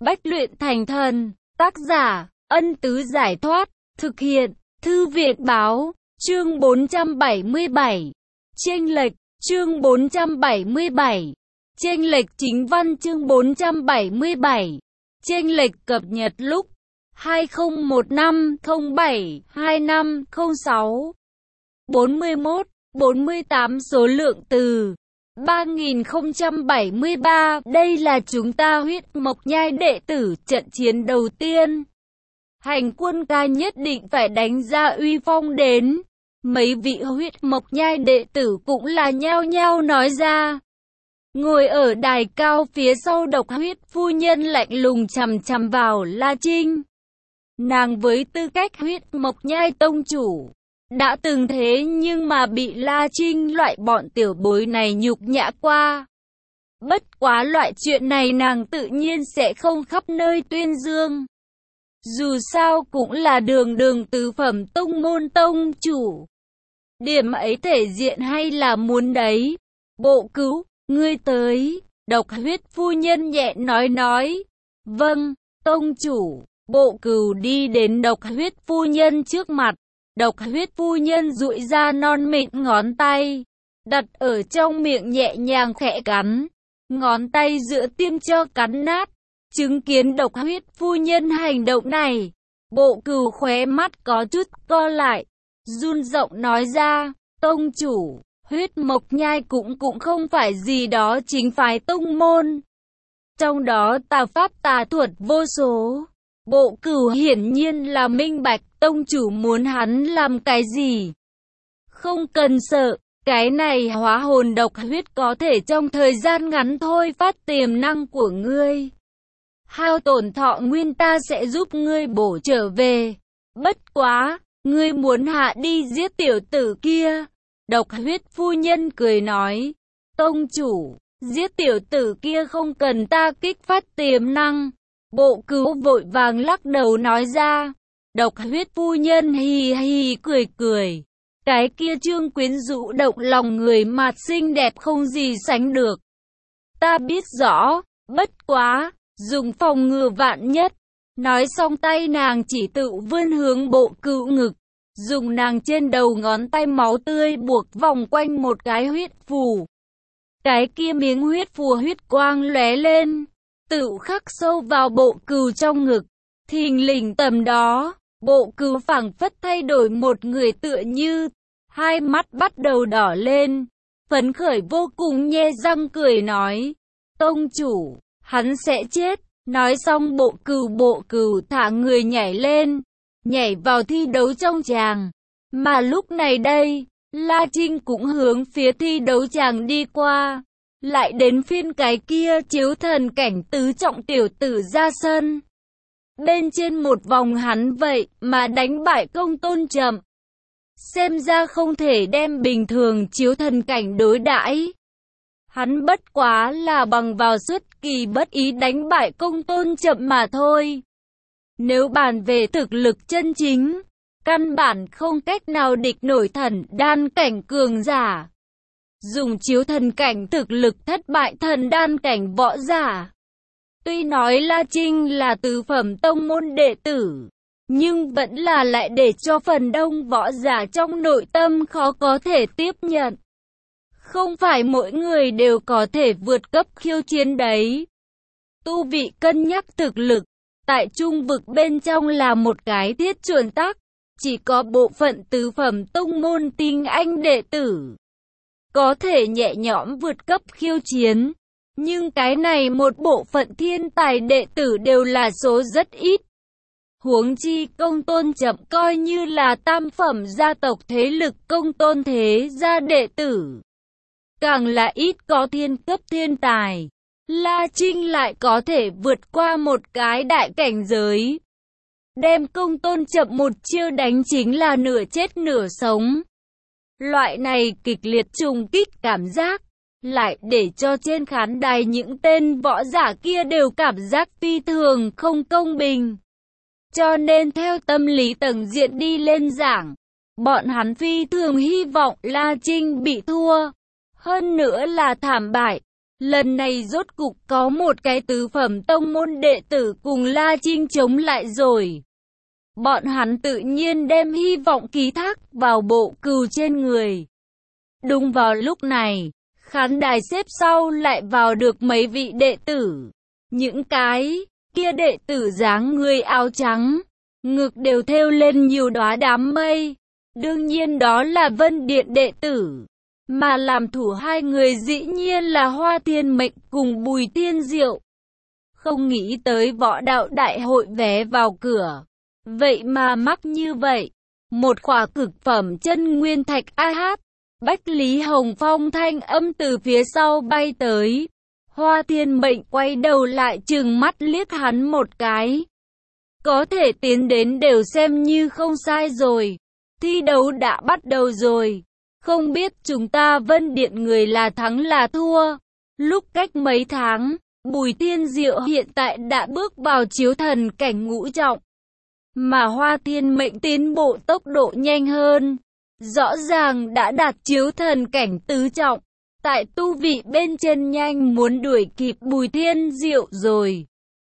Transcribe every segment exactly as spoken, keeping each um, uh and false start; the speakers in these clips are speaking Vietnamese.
Bách luyện thành thần. Tác giả, Ân Tứ Giải Thoát. Thực hiện, Thư viện Báo. Chương bốn trăm bảy mươi bảy. Chênh lệch. Chương bốn trăm bảy mươi bảy. Chênh lệch chính văn. Chương bốn trăm bảy mươi bảy. Chênh lệch cập nhật lúc hai không một năm không bảy hai năm không sáu. bốn mươi mốt, bốn mươi tám số lượng từ ba nghìn không trăm bảy mươi ba. Đây là chúng ta huyết mộc nhai đệ tử trận chiến đầu tiên. Hành quân ca nhất định phải đánh ra uy phong đến. Mấy vị huyết mộc nhai đệ tử cũng là nhao nhao nói ra. Ngồi ở đài cao phía sau Độc Huyết phu nhân lạnh lùng chằm chằm vào La Trinh. Nàng với tư cách huyết mộc nhai tông chủ, đã từng thế nhưng mà bị La Trinh loại bọn tiểu bối này nhục nhã qua. Bất quá loại chuyện này nàng tự nhiên sẽ không khắp nơi tuyên dương. Dù sao cũng là đường đường tứ phẩm tông môn tông chủ. Điểm ấy thể diện hay là muốn đấy. Bộ Cửu, ngươi tới. Độc Huyết phu nhân nhẹ nói nói. Vâng, tông chủ. Bộ Cửu đi đến Độc Huyết phu nhân trước mặt. Độc Huyết phu nhân duỗi ra non mịn ngón tay, đặt ở trong miệng nhẹ nhàng khẽ cắn. Ngón tay giữa tiêm cho cắn nát. Chứng kiến Độc Huyết phu nhân hành động này, Bộ Cửu khóe mắt có chút co lại, run giọng nói ra, tông chủ, huyết mộc nhai cũng cũng không phải gì đó chính phái tông môn. Trong đó tà pháp tà thuật vô số. Bộ Cửu hiển nhiên là minh bạch tông chủ muốn hắn làm cái gì. Không cần sợ, cái này hóa hồn độc huyết có thể trong thời gian ngắn thôi phát tiềm năng của ngươi. Hao tổn thọ nguyên ta sẽ giúp ngươi bổ trở về. Bất quá, ngươi muốn hạ đi giết tiểu tử kia. Độc Huyết phu nhân cười nói, tông chủ, giết tiểu tử kia không cần ta kích phát tiềm năng. Bộ Cửu vội vàng lắc đầu nói ra. Độc Huyết phu nhân hì hì cười cười. Cái kia trương quyến rũ động lòng người mặt xinh đẹp không gì sánh được. Ta biết rõ, bất quá, dùng phòng ngừa vạn nhất. Nói xong tay nàng chỉ tự vươn hướng Bộ Cửu ngực. Dùng nàng trên đầu ngón tay máu tươi buộc vòng quanh một cái huyết phù. Cái kia miếng huyết phù huyết quang lóe lên, tự khắc sâu vào Bộ Cửu trong ngực. Thình lình tầm đó, Bộ Cửu phảng phất thay đổi một người tựa như, hai mắt bắt đầu đỏ lên, phấn khởi vô cùng nhe răng cười nói, tông chủ, hắn sẽ chết. Nói xong Bộ Cửu Bộ Cửu thả người nhảy lên, nhảy vào thi đấu trong tràng. Mà lúc này đây, La Trinh cũng hướng phía thi đấu tràng đi qua. Lại đến phiên cái kia chiếu thần cảnh tứ trọng tiểu tử ra sân. Bên trên một vòng hắn vậy mà đánh bại Công Tôn Chậm. Xem ra không thể đem bình thường chiếu thần cảnh đối đãi. Hắn bất quá là bằng vào xuất kỳ bất ý đánh bại Công Tôn Chậm mà thôi. Nếu bàn về thực lực chân chính, căn bản không cách nào địch nổi thần đan cảnh cường giả. Dùng chiếu thần cảnh thực lực thất bại thần đan cảnh võ giả. Tuy nói La Trinh là tứ phẩm tông môn đệ tử, nhưng vẫn là lại để cho phần đông võ giả trong nội tâm khó có thể tiếp nhận. Không phải mỗi người đều có thể vượt cấp khiêu chiến đấy. Tu vị cân nhắc thực lực, tại trung vực bên trong là một cái thiết chuẩn tắc. Chỉ có bộ phận tứ phẩm tông môn tinh anh đệ tử có thể nhẹ nhõm vượt cấp khiêu chiến. Nhưng cái này một bộ phận thiên tài đệ tử đều là số rất ít. Huống chi Công Tôn Chậm coi như là tam phẩm gia tộc thế lực Công Tôn thế gia đệ tử, càng là ít có thiên cấp thiên tài. La Trinh lại có thể vượt qua một cái đại cảnh giới, đem Công Tôn Chậm một chiêu đánh chính là nửa chết nửa sống. Loại này kịch liệt trùng kích cảm giác, lại để cho trên khán đài những tên võ giả kia đều cảm giác phi thường không công bình. Cho nên theo tâm lý tầng diện đi lên giảng, bọn hắn phi thường hy vọng La Trinh bị thua, hơn nữa là thảm bại. Lần này rốt cục có một cái tứ phẩm tông môn đệ tử cùng La Trinh chống lại rồi. Bọn hắn tự nhiên đem hy vọng ký thác vào bộ cừu trên người. Đúng vào lúc này, khán đài xếp sau lại vào được mấy vị đệ tử. Những cái kia đệ tử dáng người áo trắng, ngực đều thêu lên nhiều đóa đám mây. Đương nhiên đó là Vân Điện đệ tử. Mà làm thủ hai người dĩ nhiên là Hoa Thiên Mệnh cùng Bùi Thiên Diệu. Không nghĩ tới võ đạo đại hội vé vào cửa. Vậy mà mắc như vậy. Một khỏa cực phẩm chân nguyên thạch a hát. Bách Lý Hồng Phong thanh âm từ phía sau bay tới. Hoa Thiên Mệnh quay đầu lại trừng mắt liếc hắn một cái. Có thể tiến đến đều xem như không sai rồi. Thi đấu đã bắt đầu rồi. Không biết chúng ta Vân Điện người là thắng là thua. Lúc cách mấy tháng, Bùi Thiên Diệu hiện tại đã bước vào chiếu thần cảnh ngũ trọng. Mà Hoa Thiên Mệnh tiến bộ tốc độ nhanh hơn. Rõ ràng đã đạt chiếu thần cảnh tứ trọng. Tại tu vị bên trên nhanh muốn đuổi kịp Bùi Thiên Diệu rồi.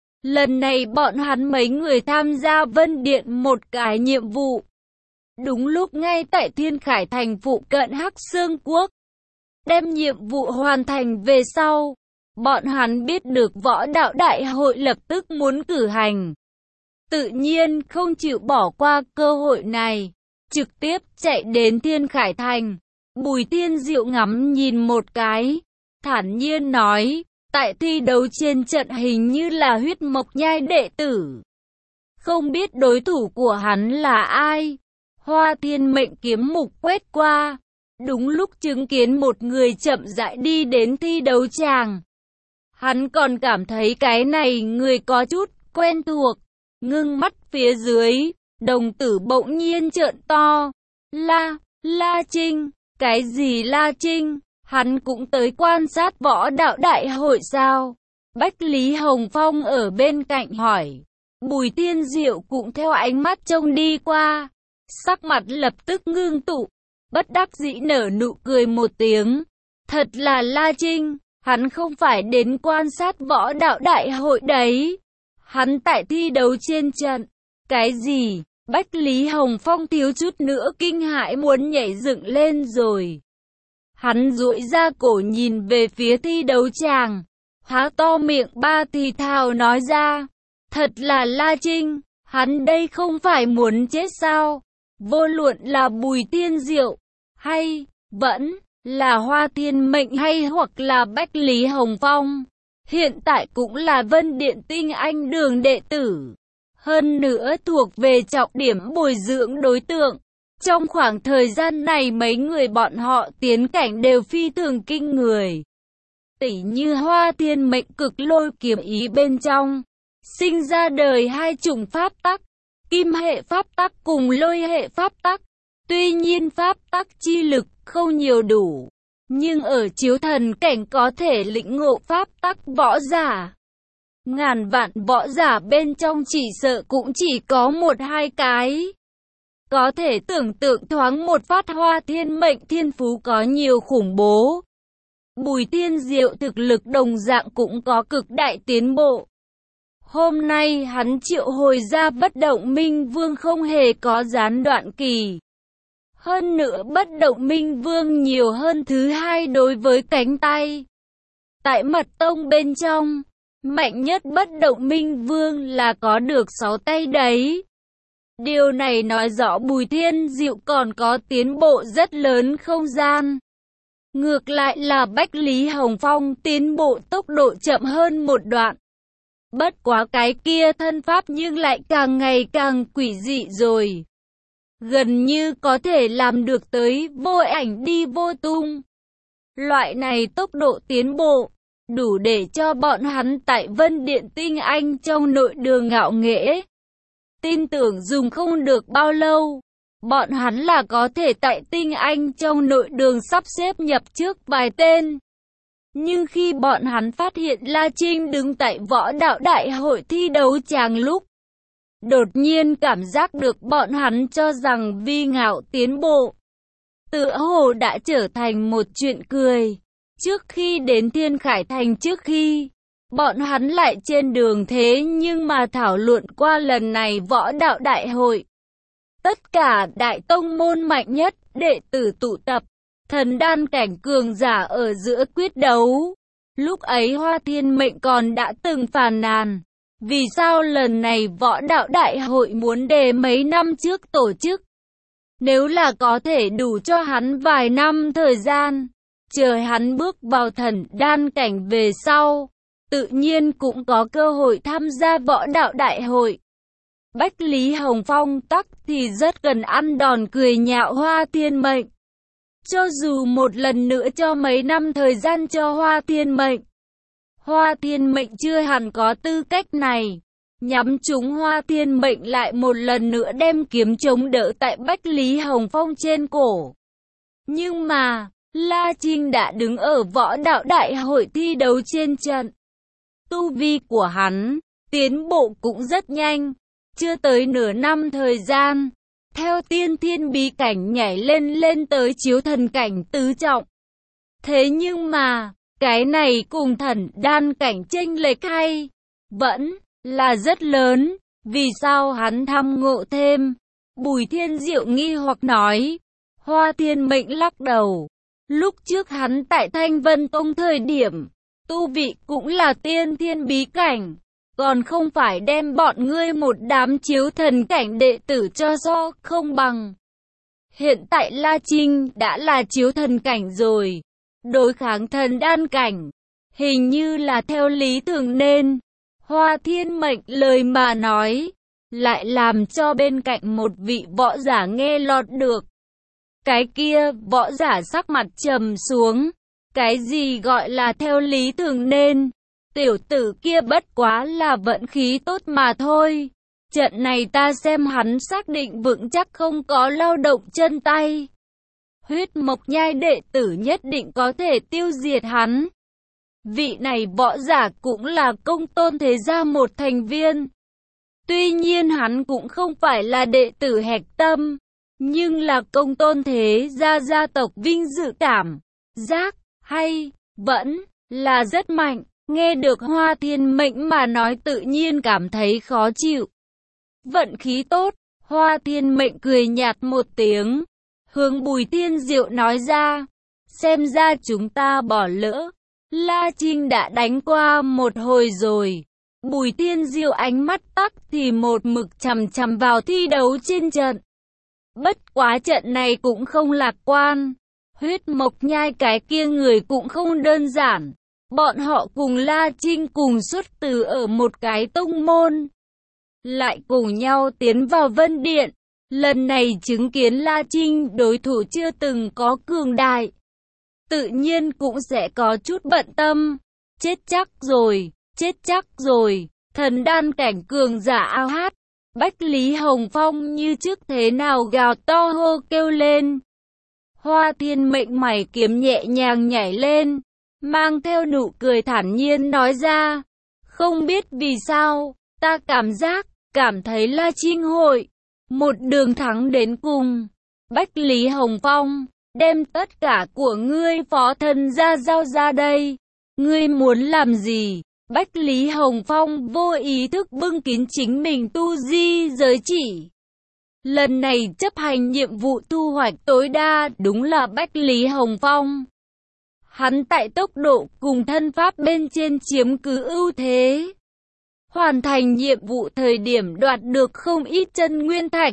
Lần này bọn hắn mấy người tham gia Vân Điện một cái nhiệm vụ. Đúng lúc ngay tại Thiên Khải Thành phụ cận Hắc Xương Quốc. Đem nhiệm vụ hoàn thành về sau. Bọn hắn biết được võ đạo đại hội lập tức muốn cử hành. Tự nhiên không chịu bỏ qua cơ hội này. Trực tiếp chạy đến Thiên Khải Thành. Bùi Thiên Diệu ngắm nhìn một cái. Thản nhiên nói. Tại thi đấu trên trận hình như là Huyết Mộc Nhai đệ tử. Không biết đối thủ của hắn là ai. Hoa Thiên Mệnh kiếm mục quét qua. Đúng lúc chứng kiến một người chậm rãi đi đến thi đấu tràng. Hắn còn cảm thấy cái này người có chút quen thuộc. Ngưng mắt phía dưới, đồng tử bỗng nhiên trợn to. La, La Trinh, cái gì La Trinh? Hắn cũng tới quan sát võ đạo đại hội sao? Bách Lý Hồng Phong ở bên cạnh hỏi. Bùi Thiên Diệu cũng theo ánh mắt trông đi qua. Sắc mặt lập tức ngưng tụ. Bất đắc dĩ nở nụ cười một tiếng. Thật là La Trinh, hắn không phải đến quan sát võ đạo đại hội đấy. Hắn tại thi đấu trên trận. Cái gì? Bách Lý Hồng Phong thiếu chút nữa kinh hãi muốn nhảy dựng lên rồi. Hắn duỗi ra cổ nhìn về phía thi đấu tràng. Há to miệng ba thì thào nói ra. Thật là La Trinh, hắn đây không phải muốn chết sao? Vô luận là Bùi Thiên Diệu, hay vẫn là Hoa Thiên Mệnh hay hoặc là Bách Lý Hồng Phong. Hiện tại cũng là Vân Điện tinh anh đường đệ tử. Hơn nữa thuộc về trọng điểm bồi dưỡng đối tượng. Trong khoảng thời gian này mấy người bọn họ tiến cảnh đều phi thường kinh người. Tỉ như Hoa Thiên Mệnh cực lôi kiếm ý bên trong. Sinh ra đời hai chủng pháp tắc. Kim hệ pháp tắc cùng lôi hệ pháp tắc. Tuy nhiên pháp tắc chi lực không nhiều đủ. Nhưng ở chiếu thần cảnh có thể lĩnh ngộ pháp tắc võ giả. Ngàn vạn võ giả bên trong chỉ sợ cũng chỉ có một hai cái. Có thể tưởng tượng thoáng một phát Hoa Thiên Mệnh thiên phú có nhiều khủng bố. Bùi Thiên Diệu thực lực đồng dạng cũng có cực đại tiến bộ. Hôm nay hắn triệu hồi ra bất động minh vương không hề có gián đoạn kỳ. Hơn nữa bất động minh vương nhiều hơn thứ hai đối với cánh tay. Tại mật tông bên trong, mạnh nhất bất động minh vương là có được sáu tay đấy. Điều này nói rõ Bùi Thiên Diệu còn có tiến bộ rất lớn không gian. Ngược lại là Bách Lý Hồng Phong tiến bộ tốc độ chậm hơn một đoạn. Bất quá cái kia thân pháp nhưng lại càng ngày càng quỷ dị rồi. Gần như có thể làm được tới vô ảnh đi vô tung. Loại này tốc độ tiến bộ, đủ để cho bọn hắn tại Vân Điện tinh anh trong nội đường ngạo nghễ. Tin tưởng dùng không được bao lâu, bọn hắn là có thể tại tinh anh trong nội đường sắp xếp nhập trước vài tên. Nhưng khi bọn hắn phát hiện La Trinh đứng tại võ đạo đại hội thi đấu tràng lúc, đột nhiên cảm giác được bọn hắn cho rằng vi ngạo tiến bộ. Tựa hồ đã trở thành một chuyện cười. Trước khi đến Thiên Khải Thành, trước khi bọn hắn lại trên đường thế nhưng mà thảo luận qua lần này võ đạo đại hội. Tất cả đại tông môn mạnh nhất, đệ tử tụ tập, thần đan cảnh cường giả ở giữa quyết đấu. Lúc ấy Hoa Thiên Mệnh còn đã từng phàn nàn, vì sao lần này võ đạo đại hội muốn đề mấy năm trước tổ chức. Nếu là có thể đủ cho hắn vài năm thời gian, chờ hắn bước vào thần đan cảnh về sau, tự nhiên cũng có cơ hội tham gia võ đạo đại hội. Bách Lý Hồng Phong tắc thì rất cần ăn đòn cười nhạo Hoa Thiên Mệnh. Cho dù một lần nữa cho mấy năm thời gian cho Hoa Thiên Mệnh, Hoa Thiên Mệnh chưa hẳn có tư cách này. Nhắm trúng Hoa Thiên Mệnh lại một lần nữa đem kiếm chống đỡ tại Bách Lý Hồng Phong trên cổ. Nhưng mà, La Trinh đã đứng ở võ đạo đại hội thi đấu trên trận. Tu vi của hắn, tiến bộ cũng rất nhanh, chưa tới nửa năm thời gian. Theo tiên thiên bí cảnh nhảy lên lên tới chiếu thần cảnh tứ trọng. Thế nhưng mà, cái này cùng thần đan cảnh chênh lệch hay vẫn là rất lớn. Vì sao hắn thăm ngộ thêm? Bùi Thiên Diệu nghi hoặc nói. Hoa Thiên Mệnh lắc đầu. Lúc trước hắn tại Thanh Vân Tông thời điểm, tu vị cũng là tiên thiên bí cảnh, còn không phải đem bọn ngươi một đám chiếu thần cảnh đệ tử cho so không bằng. Hiện tại La Trinh đã là chiếu thần cảnh rồi, đối kháng thần đan cảnh, hình như là theo lý thường nên. Hoa Thiên Mệnh lời mà nói, lại làm cho bên cạnh một vị võ giả nghe lọt được. Cái kia, võ giả sắc mặt trầm xuống. Cái gì gọi là theo lý thường nên? Tiểu tử kia bất quá là vận khí tốt mà thôi. Trận này ta xem hắn xác định vững chắc không có lao động chân tay. Huyết Mộc Nhai đệ tử nhất định có thể tiêu diệt hắn. Vị này võ giả cũng là Công Tôn thế gia một thành viên. Tuy nhiên hắn cũng không phải là đệ tử hạch tâm, nhưng là Công Tôn thế gia gia tộc vinh dự cảm giác hay vẫn là rất mạnh. Nghe được Hoa Thiên Mệnh mà nói tự nhiên cảm thấy khó chịu. Vận khí tốt, Hoa Thiên Mệnh cười nhạt một tiếng, hướng Bùi Thiên Diệu nói ra, xem ra chúng ta bỏ lỡ. La Trinh đã đánh qua một hồi rồi. Bùi Thiên Diệu ánh mắt tắc thì một mực chằm chằm vào thi đấu trên trận. Bất quá trận này cũng không lạc quan. Huyết Mộc Nhai cái kia người cũng không đơn giản. Bọn họ cùng La Trinh cùng xuất từ ở một cái tông môn, lại cùng nhau tiến vào Vân Điện. Lần này chứng kiến La Trinh đối thủ chưa từng có cường đại, tự nhiên cũng sẽ có chút bận tâm. Chết chắc rồi, chết chắc rồi. Thần đan cảnh cường giả ao hát. Bách Lý Hồng Phong như trước thế nào gào to hô kêu lên. Hoa Thiên Mệnh mày kiếm nhẹ nhàng nhảy lên, mang theo nụ cười thản nhiên nói ra, không biết vì sao, ta cảm giác, cảm thấy La Trinh hội một đường thắng đến cùng. Bách Lý Hồng Phong, đem tất cả của ngươi phó thần ra giao ra đây. Ngươi muốn làm gì? Bách Lý Hồng Phong vô ý thức bưng kín chính mình tu di giới chỉ. Lần này chấp hành nhiệm vụ thu hoạch tối đa đúng là Bách Lý Hồng Phong. Hắn tại tốc độ cùng thân pháp bên trên chiếm cứ ưu thế. Hoàn thành nhiệm vụ thời điểm đoạt được không ít chân nguyên thạch.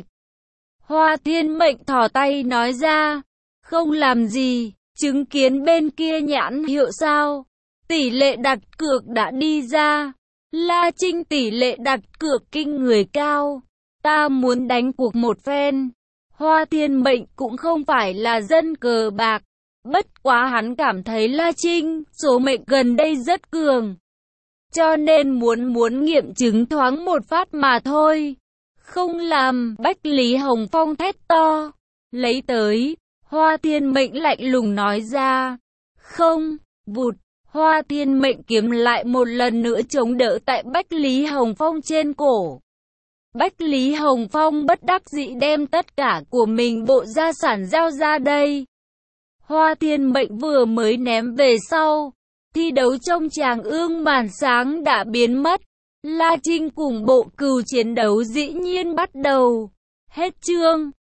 Hoa Thiên Mệnh thò tay nói ra, không làm gì, chứng kiến bên kia nhãn hiệu sao. Tỷ lệ đặt cược đã đi ra. La Trinh tỷ lệ đặt cược kinh người cao. Ta muốn đánh cuộc một phen. Hoa Thiên Mệnh cũng không phải là dân cờ bạc. Bất quá hắn cảm thấy La Trinh số mệnh gần đây rất cường, cho nên muốn muốn nghiệm chứng thoáng một phát mà thôi. Không làm. Bách Lý Hồng Phong thét to. Lấy tới. Hoa Thiên Mệnh lạnh lùng nói ra. Không. Vụt. Hoa Thiên Mệnh kiếm lại một lần nữa chống đỡ tại Bách Lý Hồng Phong trên cổ. Bách Lý Hồng Phong bất đắc dĩ đem tất cả của mình bộ gia sản giao ra đây. Hoa Thiên Mệnh vừa mới ném về sau. Thi đấu trong tràng ương màn sáng đã biến mất. La Trinh cùng bộ cừu chiến đấu dĩ nhiên bắt đầu. Hết chương.